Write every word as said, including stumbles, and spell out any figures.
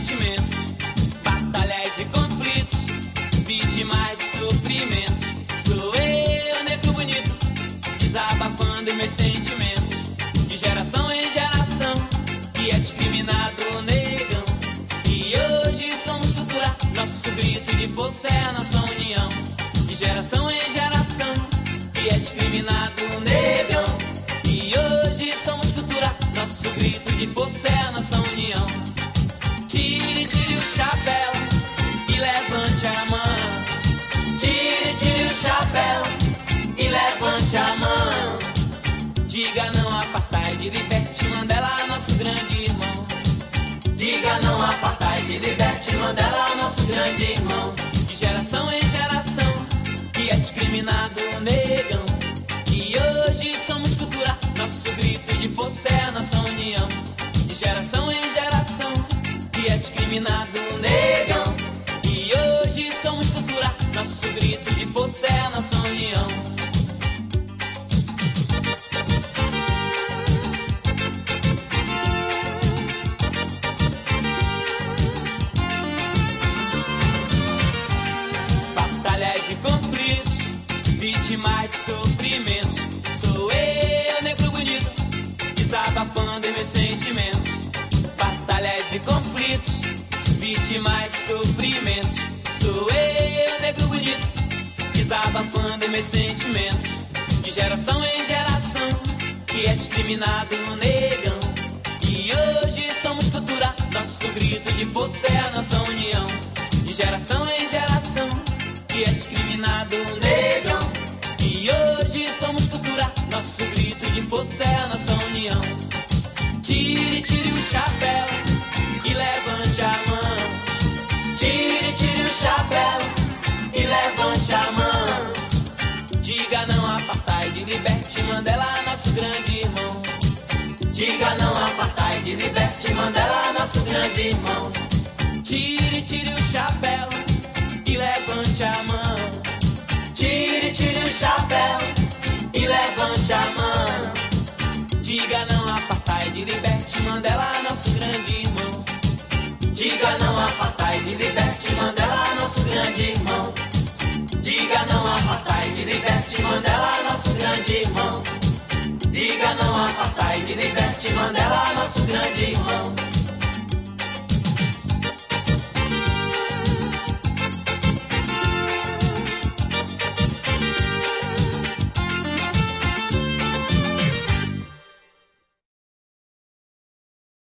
sentimentos, batalhas e conflitos, vítimas de sofrimento. Sou eu, negro bonito, desabafando em meus sentimentos, de geração em geração, que é discriminado negão. E hoje somos cultura, nosso grito de força é a nossa união, de geração em geração, que é discriminado negão. E hoje somos cultura, nosso grito de força é a nossa união. Tire, tire o chapéu e levante a mão. Tire, tire o chapéu e levante a mão. Diga não à apartheid, liberte Mandela, nosso grande irmão. Diga não à apartheid, liberte Mandela, nosso grande irmão. De geração em geração, que é discriminado negão. E hoje somos cultura, nosso grito de força é a nossa união. De geração em geração, que é discriminado negão. E hoje somos cultura, nosso grito de força é a nossa união. Batalhas e conflitos, vítimas de sofrimentos. Sou eu, negro bonito, desabafando em meus sentimentos, batalhas e conflitos, vítimas de sofrimentos. Sou eu, negro bonito, desabafando em meus sentimentos, de geração em geração, que é discriminado negão. E hoje somos cultura, nosso grito de força é a nossa união, de geração em geração, que é discriminado negão. E hoje somos cultura, nosso grito de força é a nossa união. Tire, tire o chapéu e levante a mão. Tire, tire o chapéu e levante a mão. Diga não à apartheid, liberte Mandela, nosso grande irmão. Diga não à apartheid, liberte Mandela, nosso grande irmão. Tire, tire o chapéu e levante a mão. Tire, tire o chapéu e levante a mão. Diga não à apartheid, liberte Mandela, nosso grande irmão. Diga não à apartheid, liberte Mandela, nosso grande irmão. Diga não à apartheid, liberte Mandela, nosso grande irmão. Diga não à apartheid, liberte Mandela, nosso grande irmão.